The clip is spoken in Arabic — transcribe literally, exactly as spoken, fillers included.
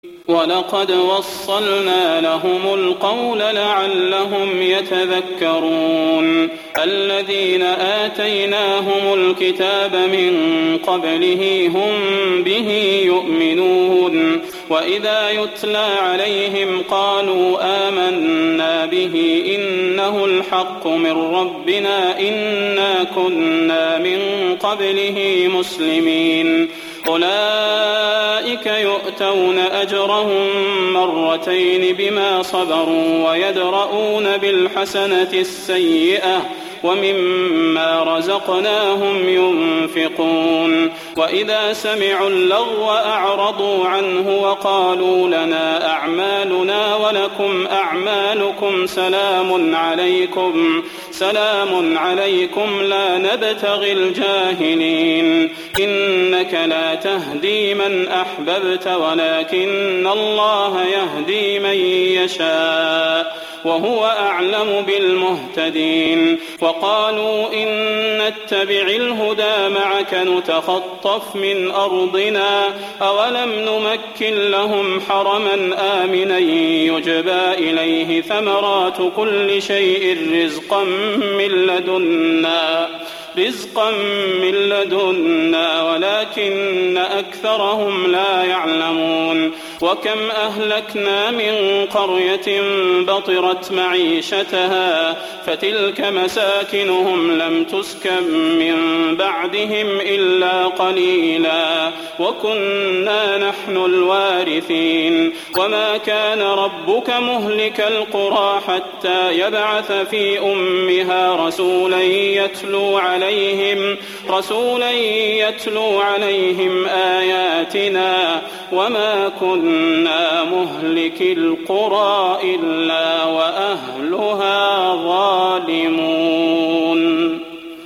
ولقد وصلنا لهم القول لعلهم يتذكرون الذين آتيناهم الكتاب من قبله هم به يؤمنون وإذا يتلى عليهم قالوا آمنا به إنه الحق من ربنا إنا كنا من قبله مسلمين أولئك يؤتون أجرهم مرتين بما صبروا ويدرؤون بالحسنة السيئة ومما رزقناهم ينفقون وإذا سمعوا اللغو أعرضوا عنه وقالوا لنا أعمالنا ولكم أعمالكم سلام عليكم سلام عليكم لا نبتغي الجاهلين إنك لا تهدي من أحببت ولكن الله يهدي من يشاء وهو أعلم بالمهتدين وقالوا إن نتبع الهدى معك نتخطف من أرضنا أولم نمكن لهم حرما آمنا يجبى إليه ثمرات كل شيء رزقا من لدنا رزقا من لدنا ولكن أكثرهم لا يعلمون وكم أهلكنا من قرية بطرت معيشتها فتلك مساكنهم لم تسكن من بعدهم إلا قليلا وكنا نحن الوارثين وما كان ربك مهلك القرى حتى يبعث في أمها رسولا يتلو عليهم رسولا يتلو عليهم آياتنا وما كنا مهلك القرى إلا وأهلها